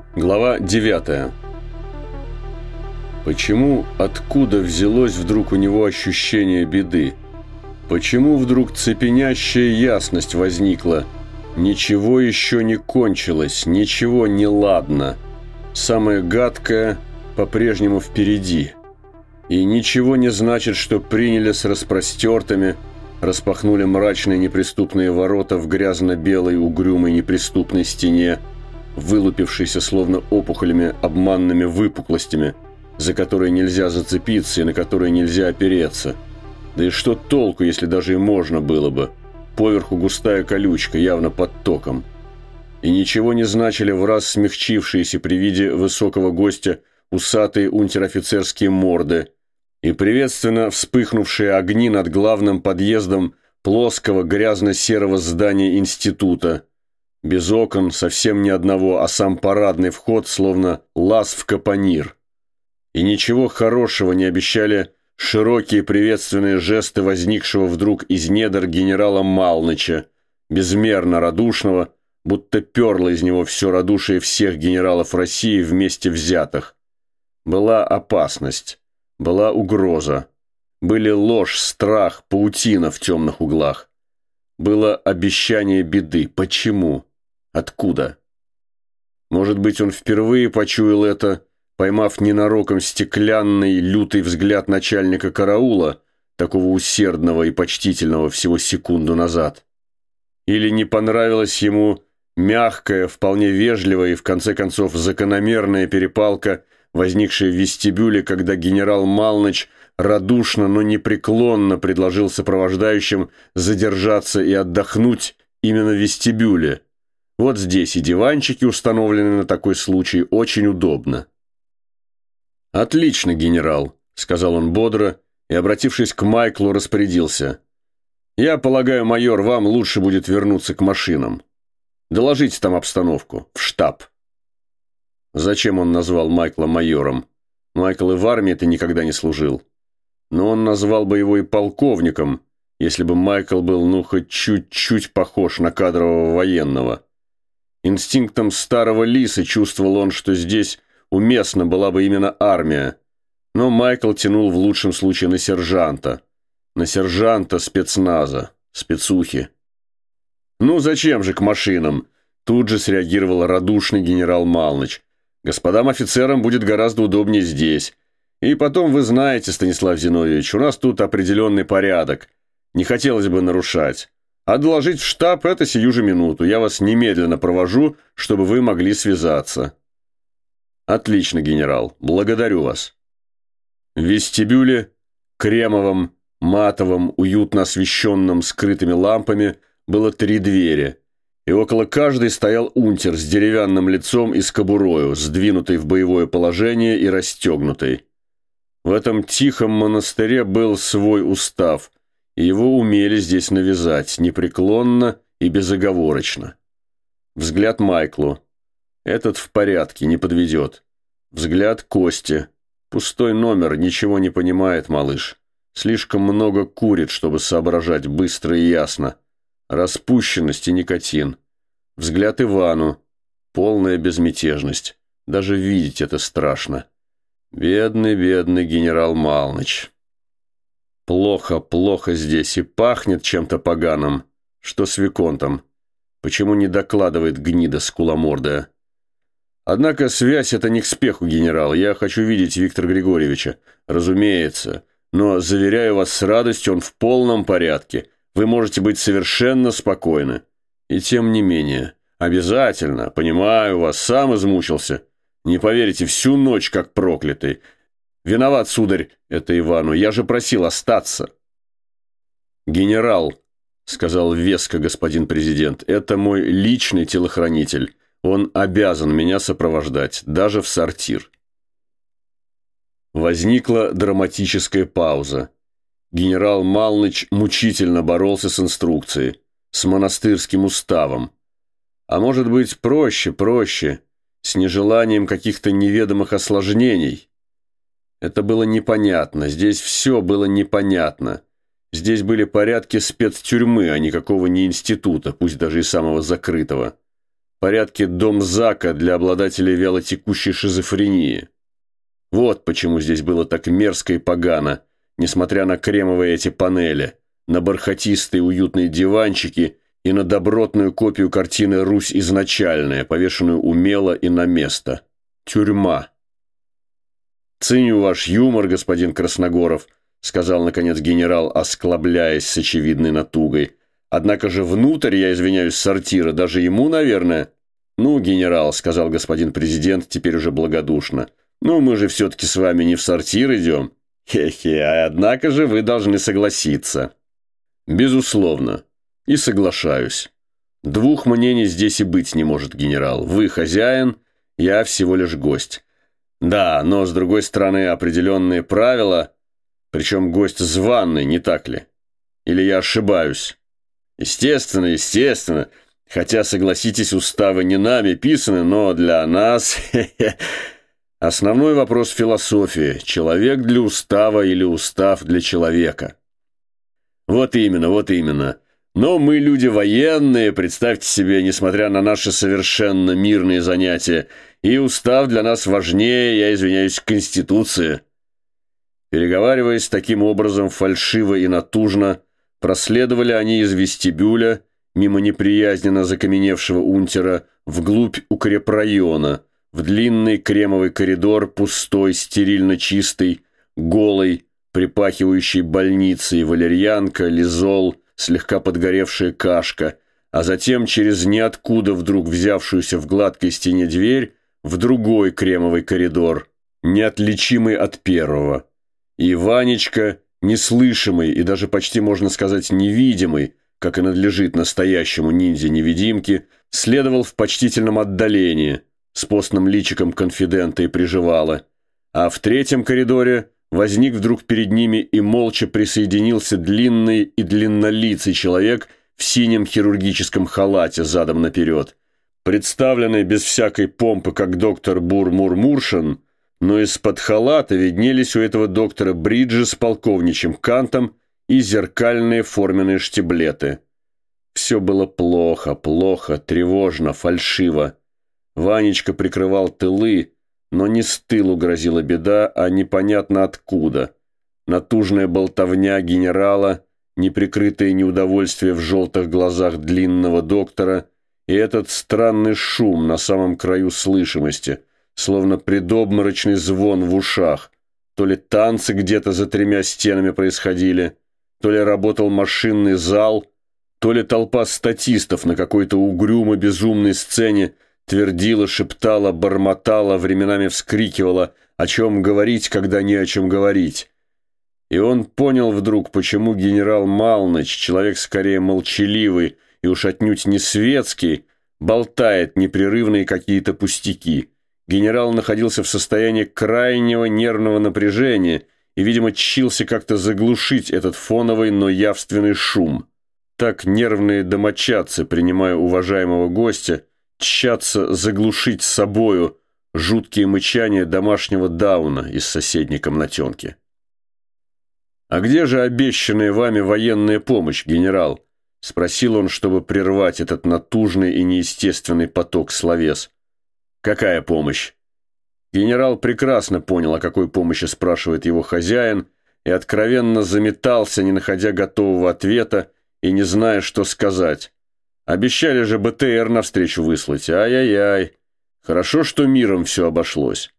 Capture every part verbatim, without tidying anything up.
Глава девятая. Почему, откуда взялось вдруг у него ощущение беды? Почему вдруг цепенящая ясность возникла? Ничего еще не кончилось, ничего не ладно. Самое гадкое по-прежнему впереди. И ничего не значит, что приняли с распростертыми, распахнули мрачные неприступные ворота в грязно-белой угрюмой неприступной стене, вылупившейся словно опухолями обманными выпуклостями, за которые нельзя зацепиться и на которые нельзя опереться. Да и что толку, если даже и можно было бы? Поверху густая колючка, явно под током. И ничего не значили враз смягчившиеся при виде высокого гостя усатые унтер-офицерские морды и приветственно вспыхнувшие огни над главным подъездом плоского грязно-серого здания института. Без окон, совсем ни одного, а сам парадный вход, словно лаз в капонир. И ничего хорошего не обещали широкие приветственные жесты возникшего вдруг из недр генерала Малныча, безмерно радушного, будто перло из него все радушие всех генералов России вместе взятых. Была опасность, была угроза, были ложь, страх, паутина в темных углах. Было обещание беды. Почему? Откуда? Может быть, он впервые почуял это, поймав ненароком стеклянный, лютый взгляд начальника караула, такого усердного и почтительного всего секунду назад. Или не понравилась ему мягкая, вполне вежливая и, в конце концов, закономерная перепалка, возникшая в вестибюле, когда генерал Малныч радушно, но непреклонно предложил сопровождающим задержаться и отдохнуть именно в вестибюле. Вот здесь и диванчики установлены на такой случай, очень удобно. «Отлично, генерал», — сказал он бодро и, обратившись к Майклу, распорядился. «Я полагаю, майор, вам лучше будет вернуться к машинам. Доложите там обстановку, в штаб». Зачем он назвал Майкла майором? Майкл и в армии-то никогда не служил. Но он назвал бы его и полковником, если бы Майкл был, ну, хоть чуть-чуть похож на кадрового военного. Инстинктом старого лиса чувствовал он, что здесь уместна была бы именно армия. Но Майкл тянул в лучшем случае на сержанта. На сержанта спецназа, спецухи. «Ну, зачем же к машинам?» Тут же среагировал радушный генерал Малныч. «Господам офицерам будет гораздо удобнее здесь. И потом, вы знаете, Станислав Зиновьевич, у нас тут определенный порядок. Не хотелось бы нарушать. А доложить в штаб – это сию же минуту. Я вас немедленно провожу, чтобы вы могли связаться». «Отлично, генерал. Благодарю вас». В вестибюле, кремовом, матовом, уютно освещенном скрытыми лампами, было три двери. И около каждой стоял унтер с деревянным лицом и с кобурою, сдвинутой в боевое положение и расстегнутой. В этом тихом монастыре был свой устав, и его умели здесь навязать, непреклонно и безоговорочно. Взгляд Майклу. Этот в порядке, не подведет. Взгляд Кости. Пустой номер, ничего не понимает малыш. Слишком много курит, чтобы соображать быстро и ясно. Распущенность и никотин. Взгляд Ивану. Полная безмятежность. Даже видеть это страшно. Бедный, бедный генерал Малныч. Плохо, плохо здесь и пахнет чем-то поганым. Что с Виконтом? Почему не докладывает гнида скуломордая? Однако связь это не к спеху, генерал. Я хочу видеть Виктора Григорьевича. Разумеется. Но, заверяю вас с радостью, он в полном порядке. Вы можете быть совершенно спокойны. И тем не менее. Обязательно. Понимаю вас. Сам измучился. Не поверите, всю ночь как проклятый. Виноват, сударь, это Ивану. Я же просил остаться. Генерал, сказал веско господин президент, это мой личный телохранитель. Он обязан меня сопровождать, даже в сортир. Возникла драматическая пауза. Генерал Малныч мучительно боролся с инструкцией, с монастырским уставом. А может быть, проще, проще, с нежеланием каких-то неведомых осложнений. Это было непонятно, здесь все было непонятно. Здесь были порядки спецтюрьмы, а никакого не института, пусть даже и самого закрытого. порядке домзака для обладателей вялотекущей шизофрении. Вот почему здесь было так мерзко и погано, несмотря на кремовые эти панели, на бархатистые уютные диванчики и на добротную копию картины «Русь изначальная», повешенную умело и на место. Тюрьма. «Ценю ваш юмор, господин Красногоров», — сказал, наконец, генерал, осклабляясь с очевидной натугой. «Однако же внутрь, я извиняюсь, сортира, даже ему, наверное...» «Ну, генерал», — сказал господин президент, теперь уже благодушно, «ну, мы же все-таки с вами не в сортир идем». «Хе-хе, а однако же вы должны согласиться». «Безусловно. И соглашаюсь. Двух мнений здесь и быть не может, генерал. Вы хозяин, я всего лишь гость. Да, но, с другой стороны, определенные правила, причем гость званый, не так ли? Или я ошибаюсь?» «Естественно, естественно. Хотя, согласитесь, уставы не нами писаны, но для нас... Основной вопрос философии. Человек для устава или устав для человека?» «Вот именно, вот именно. Но мы люди военные, представьте себе, несмотря на наши совершенно мирные занятия, и устав для нас важнее, я извиняюсь, Конституции». Переговариваясь таким образом фальшиво и натужно, проследовали они из вестибюля, мимо неприязненно закаменевшего унтера, вглубь укрепрайона, в длинный кремовый коридор, пустой, стерильно чистый, голый, припахивающий больницей, валерьянка, лизол, слегка подгоревшая кашка, а затем через ниоткуда вдруг взявшуюся в гладкой стене дверь в другой кремовый коридор, неотличимый от первого. И Ванечка, неслышимый и даже почти, можно сказать, невидимый, как и надлежит настоящему ниндзя-невидимке, следовал в почтительном отдалении, с постным личиком конфидента и приживала, а в третьем коридоре возник вдруг перед ними и молча присоединился длинный и длиннолицый человек в синем хирургическом халате задом наперед, представленный без всякой помпы как доктор Бур-Мур-Муршин, но из-под халата виднелись у этого доктора бриджи с полковничьим кантом и зеркальные форменные штиблеты. Все было плохо, плохо, тревожно, фальшиво. Ванечка прикрывал тылы, но не с тылу грозила беда, а непонятно откуда. Натужная болтовня генерала, неприкрытое неудовольствие в желтых глазах длинного доктора и этот странный шум на самом краю слышимости, словно предобморочный звон в ушах. То ли танцы где-то за тремя стенами происходили, то ли работал машинный зал, то ли толпа статистов на какой-то угрюмо-безумной сцене твердила, шептала, бормотала, временами вскрикивала, о чем говорить, когда не о чем говорить. И он понял вдруг, почему генерал Малныч, человек скорее молчаливый и уж отнюдь не светский, болтает непрерывные какие-то пустяки. Генерал находился в состоянии крайнего нервного напряжения и, видимо, тщился как-то заглушить этот фоновый, но явственный шум. Так нервные домочадцы, принимая уважаемого гостя, тщатся заглушить с собою жуткие мычания домашнего дауна из соседней комнатенки. «А где же обещанная вами военная помощь, генерал?» — спросил он, чтобы прервать этот натужный и неестественный поток словес. «Какая помощь?» Генерал прекрасно понял, о какой помощи спрашивает его хозяин, и откровенно заметался, не находя готового ответа и не зная, что сказать. Обещали же БТР навстречу выслать. Ай-яй-яй. Хорошо, что миром все обошлось.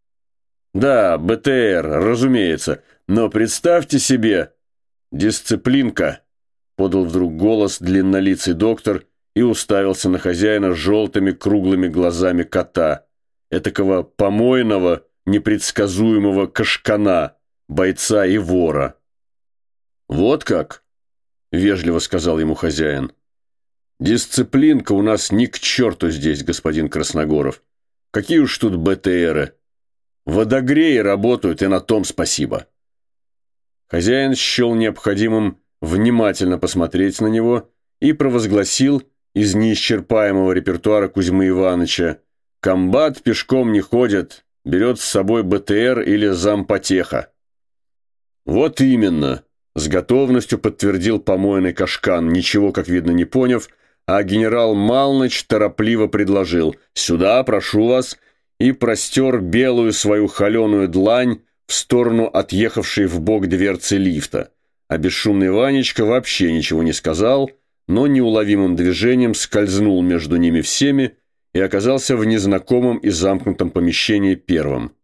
Да, БТР, разумеется. Но представьте себе... Дисциплинка, подал вдруг голос длиннолицый доктор и уставился на хозяина желтыми круглыми глазами кота. Этакого помойного, непредсказуемого кашкана, бойца и вора. «Вот как?» — вежливо сказал ему хозяин. «Дисциплинка у нас ни к черту здесь, господин Красногоров. Какие уж тут БТРы. Водогреи работают, и на том спасибо». Хозяин счел необходимым внимательно посмотреть на него и провозгласил из неисчерпаемого репертуара Кузьмы Ивановича: «Комбат пешком не ходит, берет с собой БТР или зампотеха». «Вот именно», — с готовностью подтвердил помойный кашкан, ничего, как видно, не поняв, а генерал Малныч торопливо предложил «Сюда, прошу вас», и простер белую свою холеную длань в сторону отъехавшей в бок дверцы лифта, а бесшумный Ванечка вообще ничего не сказал, но неуловимым движением скользнул между ними всеми и оказался в незнакомом и замкнутом помещении первым.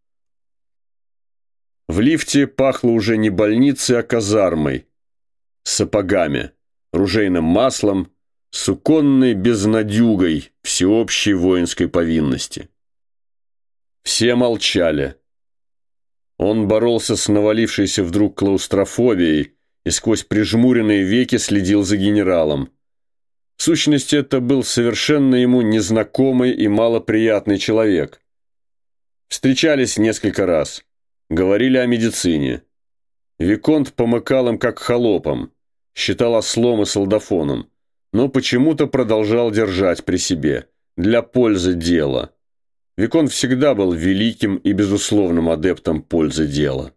В лифте пахло уже не больницей, а казармой, сапогами, ружейным маслом, суконной безнадюгой всеобщей воинской повинности. Все молчали. Он боролся с навалившейся вдруг клаустрофобией и сквозь прижмуренные веки следил за генералом. В сущности, это был совершенно ему незнакомый и малоприятный человек. Встречались несколько раз, говорили о медицине. Виконт помыкал им как холопом, считал ослом и солдафоном, но почему-то продолжал держать при себе, для пользы дела. Виконт всегда был великим и безусловным адептом пользы дела.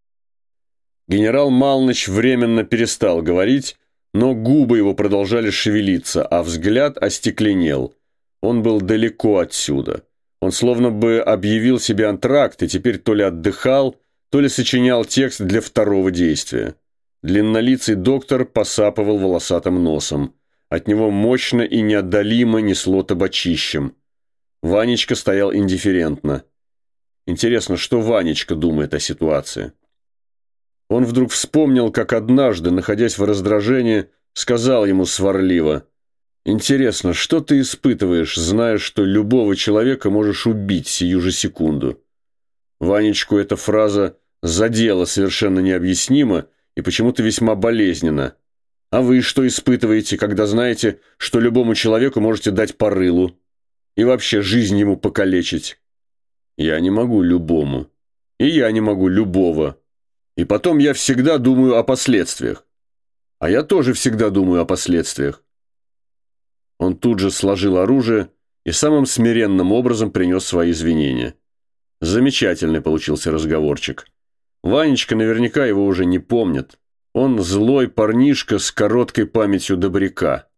Генерал Малныч временно перестал говорить, но губы его продолжали шевелиться, а взгляд остекленел. Он был далеко отсюда. Он словно бы объявил себе антракт и теперь то ли отдыхал, то ли сочинял текст для второго действия. Длиннолицый доктор посапывал волосатым носом. От него мощно и неотдалимо несло табачищем. Ванечка стоял индифферентно. Интересно, что Ванечка думает о ситуации? Он вдруг вспомнил, как однажды, находясь в раздражении, сказал ему сварливо: «Интересно, что ты испытываешь, зная, что любого человека можешь убить сию же секунду?» Ванечку эта фраза задела совершенно необъяснимо и почему-то весьма болезненно. «А вы что испытываете, когда знаете, что любому человеку можете дать по рылу? И вообще жизнь ему покалечить?» «Я не могу любому. И я не могу любого. И потом я всегда думаю о последствиях. А я тоже всегда думаю о последствиях». Он тут же сложил оружие и самым смиренным образом принес свои извинения. Замечательный получился разговорчик. Ванечка наверняка его уже не помнит. Он злой парнишка с короткой памятью добряка.